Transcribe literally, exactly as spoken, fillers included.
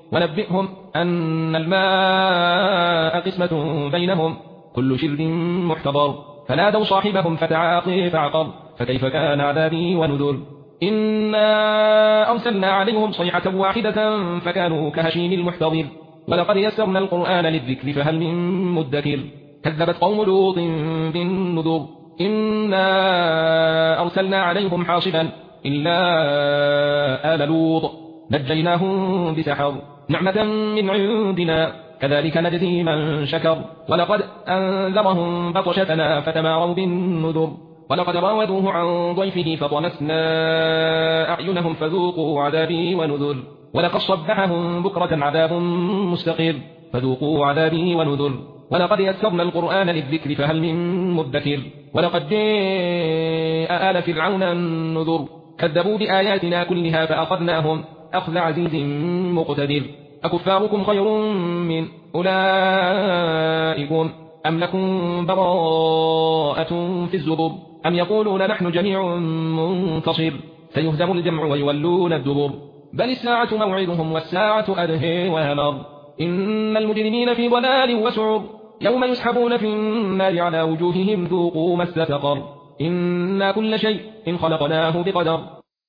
ونبئهم أن الماء قسمة بينهم كل شرب محتضر فنادوا صاحبهم فتعاطي فعقر فكيف كان عذابي ونذر إنا أرسلنا عليهم صيحة واحدة فكانوا كهشيم المحتضر ولقد يسرنا القرآن للذكر فهل من مدكر كذبت قوم لوط بالنذر إنا أرسلنا عليهم حاصبا إلا آل لوط نجيناهم بسحر نعمة من عندنا كذلك نجزي من شكر ولقد أنذرهم بطشتنا فتماروا بالنذر ولقد راودوه عن ضيفه فطمسنا أعينهم فذوقوا عذابي ونذر ولقد صبحهم بكرة عذاب مستقر فذوقوا عذابي ونذر ولقد يسرنا القرآن للذكر فهل من مدكر ولقد جاء آل فرعون النذر كذبوا بآياتنا كلها فأخذناهم أخذ عزيز مقتدر أكفاركم خير من أولئكم أم لكم براءة في الزبر أم يقولون نحن جميع منتصر سيهزم الجمع ويولون الدبر بل الساعة موعدهم والساعة أدهى وامر إن المجرمين في ضلال وسعر يوم يسحبون في النار على وجوههم ذوقوا مس سقر إنا كل شيء خلقناه بقدر